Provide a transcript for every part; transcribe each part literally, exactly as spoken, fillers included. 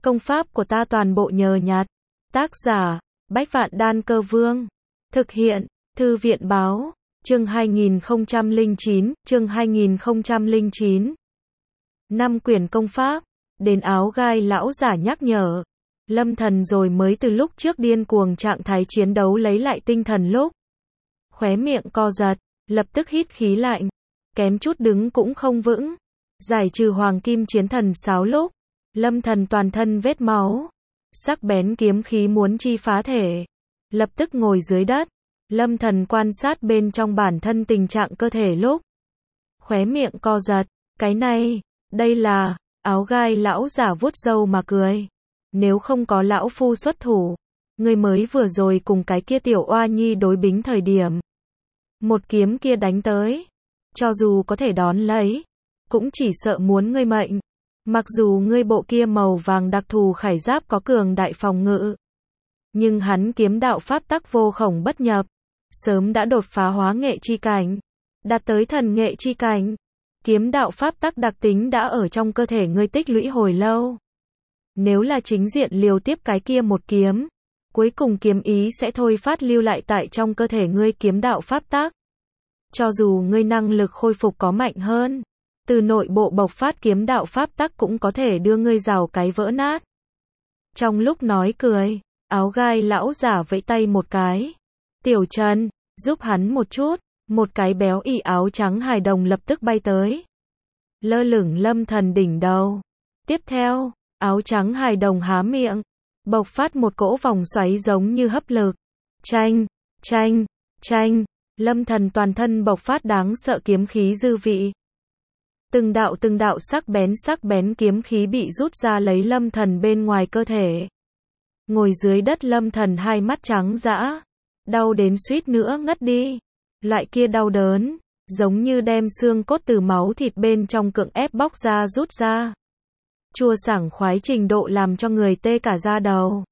Công pháp của ta toàn bộ nhờ nhặt. Tác giả, Bách Vạn Đan Cơ Vương. Thực hiện, Thư viện Báo. Chương hai nghìn không trăm lẻ chín, chương hai nghìn không trăm lẻ chín. Năm quyển công pháp. Đến áo gai lão giả nhắc nhở. Lâm Thần rồi mới từ lúc trước điên cuồng trạng thái chiến đấu lấy lại tinh thần lúc. Khóe miệng co giật, lập tức hít khí lạnh. Kém chút đứng cũng không vững. Giải trừ hoàng kim chiến thần sáo lúc. Lâm Thần toàn thân vết máu. Sắc bén kiếm khí muốn chi phá thể. Lập tức ngồi dưới đất. Lâm Thần quan sát bên trong bản thân tình trạng cơ thể lúc. Khóe miệng co giật. Cái này, đây là, áo gai lão giả vuốt râu mà cười. Nếu không có lão phu xuất thủ. Người mới vừa rồi cùng cái kia tiểu oa nhi đối bính thời điểm. Một kiếm kia đánh tới. Cho dù có thể đón lấy. Cũng chỉ sợ muốn ngươi mệnh. Mặc dù ngươi bộ kia màu vàng đặc thù khải giáp có cường đại phòng ngự. Nhưng hắn kiếm đạo pháp tắc vô khổng bất nhập. Sớm đã đột phá hóa nghệ chi cảnh. Đạt tới thần nghệ chi cảnh. Kiếm đạo pháp tắc đặc tính đã ở trong cơ thể ngươi tích lũy hồi lâu. Nếu là chính diện liều tiếp cái kia một kiếm. Cuối cùng kiếm ý sẽ thôi phát lưu lại tại trong cơ thể ngươi kiếm đạo pháp tắc. Cho dù ngươi năng lực khôi phục có mạnh hơn. Từ nội bộ bộc phát kiếm đạo pháp tắc cũng có thể đưa ngươi rào cái vỡ nát. Trong lúc nói cười, áo gai lão giả vẫy tay một cái. Tiểu Trần, giúp hắn một chút. Một cái béo ị áo trắng hài đồng lập tức bay tới. Lơ lửng Lâm Thần đỉnh đầu. Tiếp theo, áo trắng hài đồng há miệng. Bộc phát một cỗ vòng xoáy giống như hấp lực. Chanh, chanh, chanh. Lâm Thần toàn thân bộc phát đáng sợ kiếm khí dư vị. Từng đạo từng đạo sắc bén sắc bén kiếm khí bị rút ra lấy Lâm Thần bên ngoài cơ thể. Ngồi dưới đất Lâm Thần hai mắt trắng dã. Đau đến suýt nữa ngất đi. Loại kia đau đớn. Giống như đem xương cốt từ máu thịt bên trong cưỡng ép bóc ra rút ra. Chua sảng khoái trình độ làm cho người tê cả da đầu.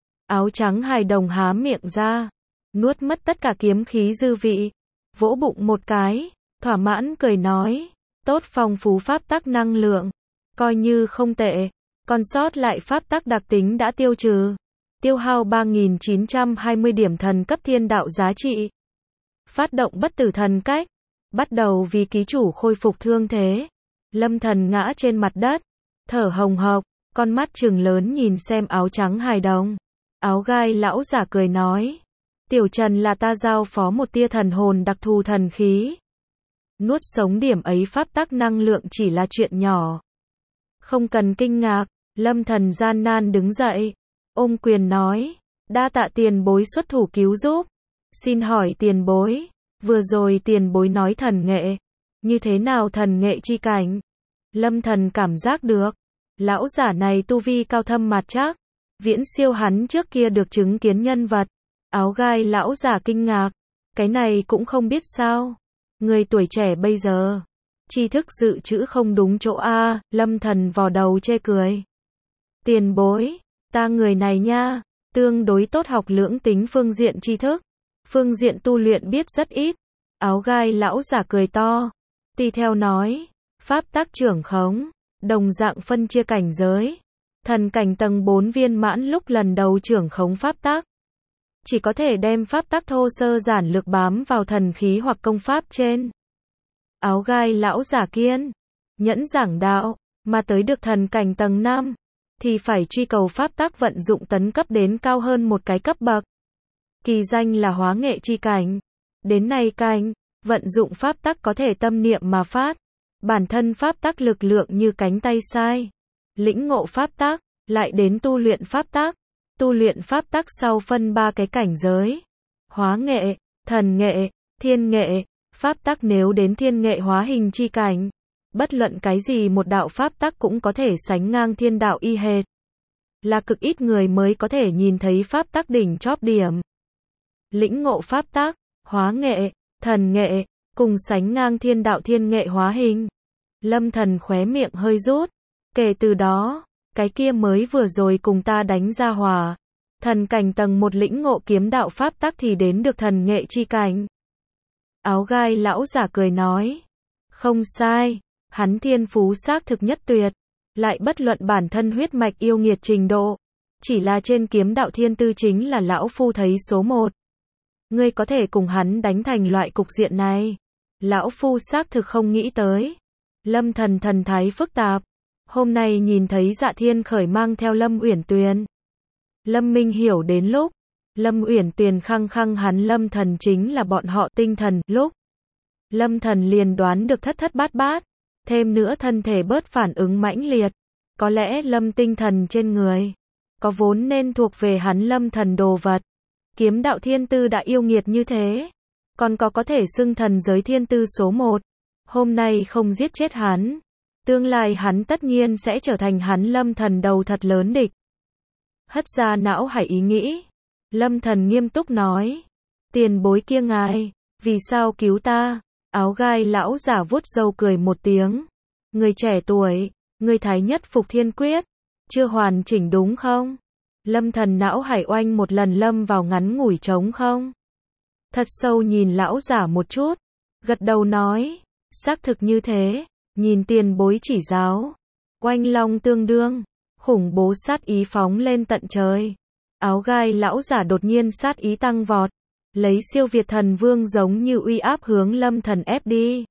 Áo trắng hài đồng há miệng ra. Nuốt mất tất cả kiếm khí dư vị. Vỗ bụng một cái. Thỏa mãn cười nói. Tốt, phong phú pháp tắc năng lượng. Coi như không tệ. Còn sót lại pháp tắc đặc tính đã tiêu trừ. Tiêu hao ba nghìn chín trăm hai mươi điểm thần cấp thiên đạo giá trị. Phát động bất tử thần cách. Bắt đầu vì ký chủ khôi phục thương thế. Lâm Thần ngã trên mặt đất. Thở hồng hộc. Con mắt trừng lớn nhìn xem áo trắng hài đồng. Áo gai lão giả cười nói. Tiểu Trần là ta giao phó một tia thần hồn đặc thù thần khí. Nuốt sống điểm ấy pháp tắc năng lượng chỉ là chuyện nhỏ. Không cần kinh ngạc. Lâm Thần gian nan đứng dậy. Ôm quyền nói. Đa tạ tiền bối xuất thủ cứu giúp. Xin hỏi tiền bối. Vừa rồi tiền bối nói thần nghệ. Như thế nào thần nghệ chi cảnh? Lâm Thần cảm giác được. Lão giả này tu vi cao thâm mặt chắc. Viễn siêu hắn trước kia được chứng kiến nhân vật. Áo gai lão giả kinh ngạc. Cái này cũng không biết sao. Người tuổi trẻ bây giờ. Tri thức dự trữ không đúng chỗ a. Lâm Thần vò đầu chê cười. Tiền bối. Ta người này nha. Tương đối tốt học lưỡng tính phương diện tri thức. Phương diện tu luyện biết rất ít. Áo gai lão giả cười to. Tùy theo nói. Pháp tắc trưởng khống. Đồng dạng phân chia cảnh giới. Thần cảnh tầng bốn viên mãn lúc lần đầu trưởng khống pháp tắc. Chỉ có thể đem pháp tắc thô sơ giản lược bám vào thần khí hoặc công pháp trên. Áo gai lão giả kiên. Nhẫn giảng đạo. Mà tới được thần cảnh tầng năm. Thì phải truy cầu pháp tắc vận dụng tấn cấp đến cao hơn một cái cấp bậc. Kỳ danh là hóa nghệ chi cảnh. Đến này cảnh. Vận dụng pháp tắc có thể tâm niệm mà phát. Bản thân pháp tắc lực lượng như cánh tay sai. Lĩnh ngộ pháp tắc. Lại đến tu luyện pháp tắc. Tu luyện pháp tắc sau phân ba cái cảnh giới. Hóa nghệ, thần nghệ, thiên nghệ. Pháp tắc nếu đến thiên nghệ hóa hình chi cảnh. Bất luận cái gì một đạo pháp tắc cũng có thể sánh ngang thiên đạo y hệt. Là cực ít người mới có thể nhìn thấy pháp tắc đỉnh chóp điểm. Lĩnh ngộ pháp tắc, hóa nghệ, thần nghệ, cùng sánh ngang thiên đạo thiên nghệ hóa hình. Lâm Thần khóe miệng hơi rút. Kể từ đó, cái kia mới vừa rồi cùng ta đánh ra hòa. Thần cảnh tầng một lĩnh ngộ kiếm đạo pháp tắc thì đến được thần nghệ chi cảnh. Áo gai lão giả cười nói. Không sai, hắn thiên phú xác thực nhất tuyệt. lại bất luận bản thân huyết mạch yêu nghiệt trình độ. Chỉ là trên kiếm đạo thiên tư chính là lão phu thấy số một. Ngươi có thể cùng hắn đánh thành loại cục diện này. Lão phu xác thực không nghĩ tới. Lâm Thần thần thái phức tạp. Hôm nay nhìn thấy Dạ Thiên Khởi mang theo Lâm Uyển Tuyền. Lâm Minh hiểu đến lúc. Lâm Uyển Tuyền khăng khăng hắn Lâm Thần chính là bọn họ tinh thần. Lúc. Lâm Thần liền đoán được thất thất bát bát. Thêm nữa thân thể bớt phản ứng mãnh liệt. Có lẽ Lâm tinh thần trên người. Có vốn nên thuộc về hắn Lâm Thần đồ vật. Kiếm đạo thiên tư đã yêu nghiệt như thế. Còn có có thể xưng thần giới thiên tư số một. Hôm nay không giết chết hắn. Tương lai hắn tất nhiên sẽ trở thành hắn Lâm Thần đầu thật lớn địch. Hất ra não hải ý nghĩ. Lâm Thần nghiêm túc nói. Tiền bối kia ngài. Vì sao cứu ta? Áo gai lão giả vuốt râu cười một tiếng. Người trẻ tuổi. Người thái nhất phục thiên quyết. Chưa hoàn chỉnh đúng không? Lâm Thần não hải oanh một lần lâm vào ngắn ngủi trống không. Thật sâu nhìn lão giả một chút. Gật đầu nói. Xác thực như thế. Nhìn tiền bối chỉ giáo. Oanh long tương đương. Khủng bố sát ý phóng lên tận trời. Áo gai lão giả đột nhiên sát ý tăng vọt. Lấy siêu việt thần vương giống như uy áp hướng Lâm Thần ép đi.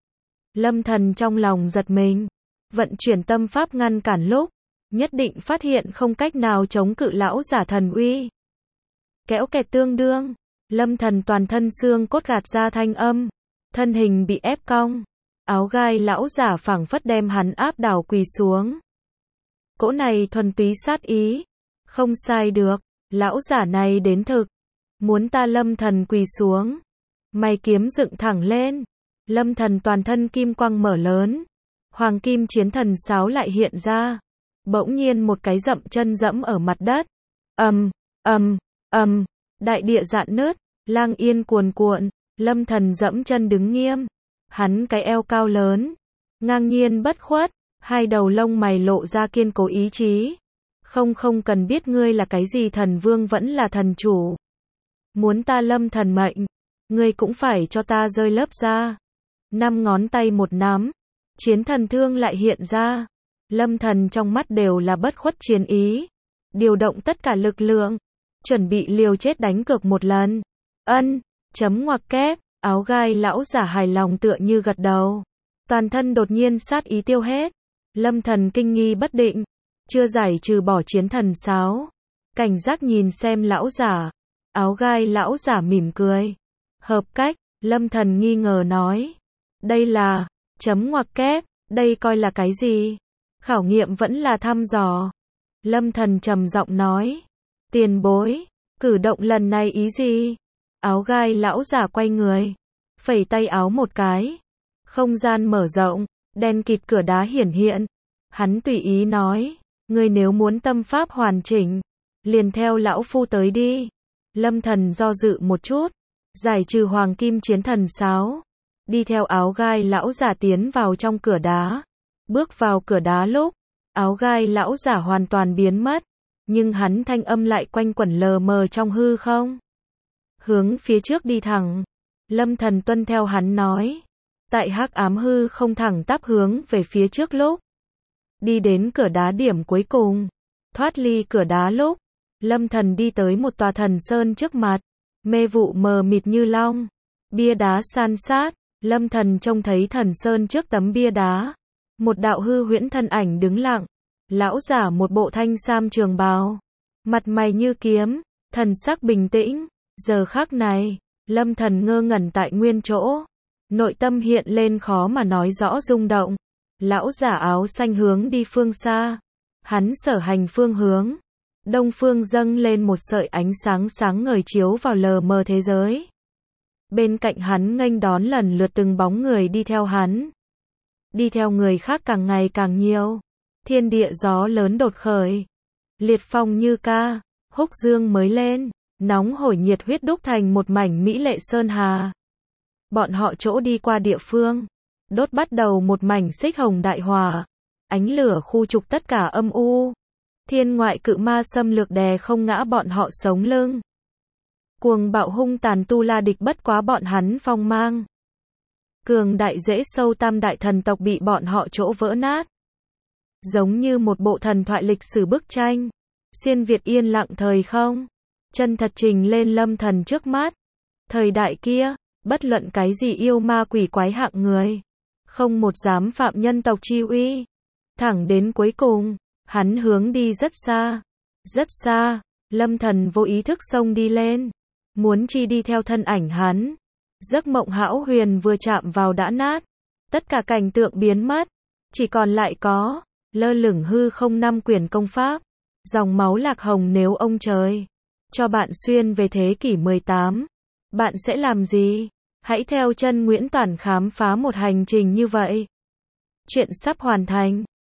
Lâm Thần trong lòng giật mình. Vận chuyển tâm pháp ngăn cản lúc. Nhất định phát hiện không cách nào chống cự lão giả thần uy. Kéo kẹt tương đương. Lâm Thần toàn thân xương cốt gạt ra thanh âm. Thân hình bị ép cong. Áo gai lão giả phảng phất đem hắn áp đảo quỳ xuống. Cỗ này thuần túy sát ý. Không sai được. Lão giả này đến thực. Muốn ta Lâm Thần quỳ xuống. Mày kiếm dựng thẳng lên. Lâm Thần toàn thân kim quang mở lớn. Hoàng kim chiến thần sáo lại hiện ra. Bỗng nhiên một cái dậm chân dẫm ở mặt đất. Ầm, ầm, ầm, đại địa dạn nứt, lang yên cuồn cuộn, Lâm Thần dẫm chân đứng nghiêm. Hắn cái eo cao lớn, ngang nhiên bất khuất, hai đầu lông mày lộ ra kiên cố ý chí. Không không cần biết ngươi là cái gì thần vương vẫn là thần chủ. Muốn ta Lâm Thần mệnh, ngươi cũng phải cho ta rơi lớp ra. Năm ngón tay một nắm, chiến thần thương lại hiện ra. Lâm Thần trong mắt đều là bất khuất chiến ý. Điều động tất cả lực lượng. Chuẩn bị liều chết đánh cược một lần. Ân, chấm ngoặc kép, áo gai lão giả hài lòng tựa như gật đầu. Toàn thân đột nhiên sát ý tiêu hết. Lâm Thần kinh nghi bất định. Chưa giải trừ bỏ chiến thần sáo. Cảnh giác nhìn xem lão giả. Áo gai lão giả mỉm cười. Hợp cách, Lâm Thần nghi ngờ nói. Đây là, chấm ngoặc kép, đây coi là cái gì? Khảo nghiệm vẫn là thăm dò. Lâm Thần trầm giọng nói. Tiền bối, cử động lần này ý gì? Áo gai lão giả quay người. Phẩy tay áo một cái. Không gian mở rộng, đen kịt cửa đá hiển hiện. Hắn tùy ý nói. Ngươi nếu muốn tâm pháp hoàn chỉnh, liền theo lão phu tới đi. Lâm Thần do dự một chút. Giải trừ hoàng kim chiến thần sáo. Đi theo áo gai lão giả tiến vào trong cửa đá. Bước vào cửa đá lúc, áo gai lão giả hoàn toàn biến mất, nhưng hắn thanh âm lại quanh quẩn lờ mờ trong hư không. Hướng phía trước đi thẳng, Lâm Thần tuân theo hắn nói. Tại hắc ám hư không thẳng tắp hướng về phía trước lúc. Đi đến cửa đá điểm cuối cùng, thoát ly cửa đá lúc, Lâm Thần đi tới một tòa thần sơn trước mặt, mê vụ mờ mịt như long, bia đá san sát, Lâm Thần trông thấy thần sơn trước tấm bia đá. Một đạo hư huyễn thân ảnh đứng lặng. Lão giả một bộ thanh sam trường bào. Mặt mày như kiếm. Thần sắc bình tĩnh. Giờ khắc này, Lâm Thần ngơ ngẩn tại nguyên chỗ. Nội tâm hiện lên khó mà nói rõ rung động. Lão giả áo xanh hướng đi phương xa. Hắn sở hành phương hướng. Đông phương dâng lên một sợi ánh sáng sáng ngời chiếu vào lờ mờ thế giới. Bên cạnh hắn nghênh đón lần lượt từng bóng người đi theo hắn. Đi theo người khác càng ngày càng nhiều. Thiên địa gió lớn đột khởi. Liệt phong như ca. Húc dương mới lên. Nóng hổi nhiệt huyết đúc thành một mảnh mỹ lệ sơn hà. Bọn họ chỗ đi qua địa phương. Đốt bắt đầu một mảnh xích hồng đại hỏa. Ánh lửa khu trục tất cả âm u. Thiên ngoại cự ma xâm lược đè không ngã bọn họ sống lưng. Cuồng bạo hung tàn tu la địch bất quá bọn hắn phong mang. Cường đại dễ sâu tam đại thần tộc bị bọn họ chỗ vỡ nát. giống như một bộ thần thoại lịch sử bức tranh. Xuyên Việt yên lặng thời không, chân thật trình lên Lâm Thần trước mắt. Thời đại kia, bất luận cái gì yêu ma quỷ quái hạng người, không một dám phạm nhân tộc chi uy. Thẳng đến cuối cùng, hắn hướng đi rất xa, rất xa, Lâm Thần vô ý thức xông đi lên, muốn chi đi theo thân ảnh hắn. Giấc mộng hão huyền vừa chạm vào đã nát, tất cả cảnh tượng biến mất, chỉ còn lại có lơ lửng hư không năm quyển công pháp, dòng máu lạc hồng. Nếu ông trời cho bạn xuyên về thế kỷ mười tám, bạn sẽ làm gì? Hãy theo chân Nguyễn Toản khám phá một hành trình như vậy. Chuyện sắp hoàn thành.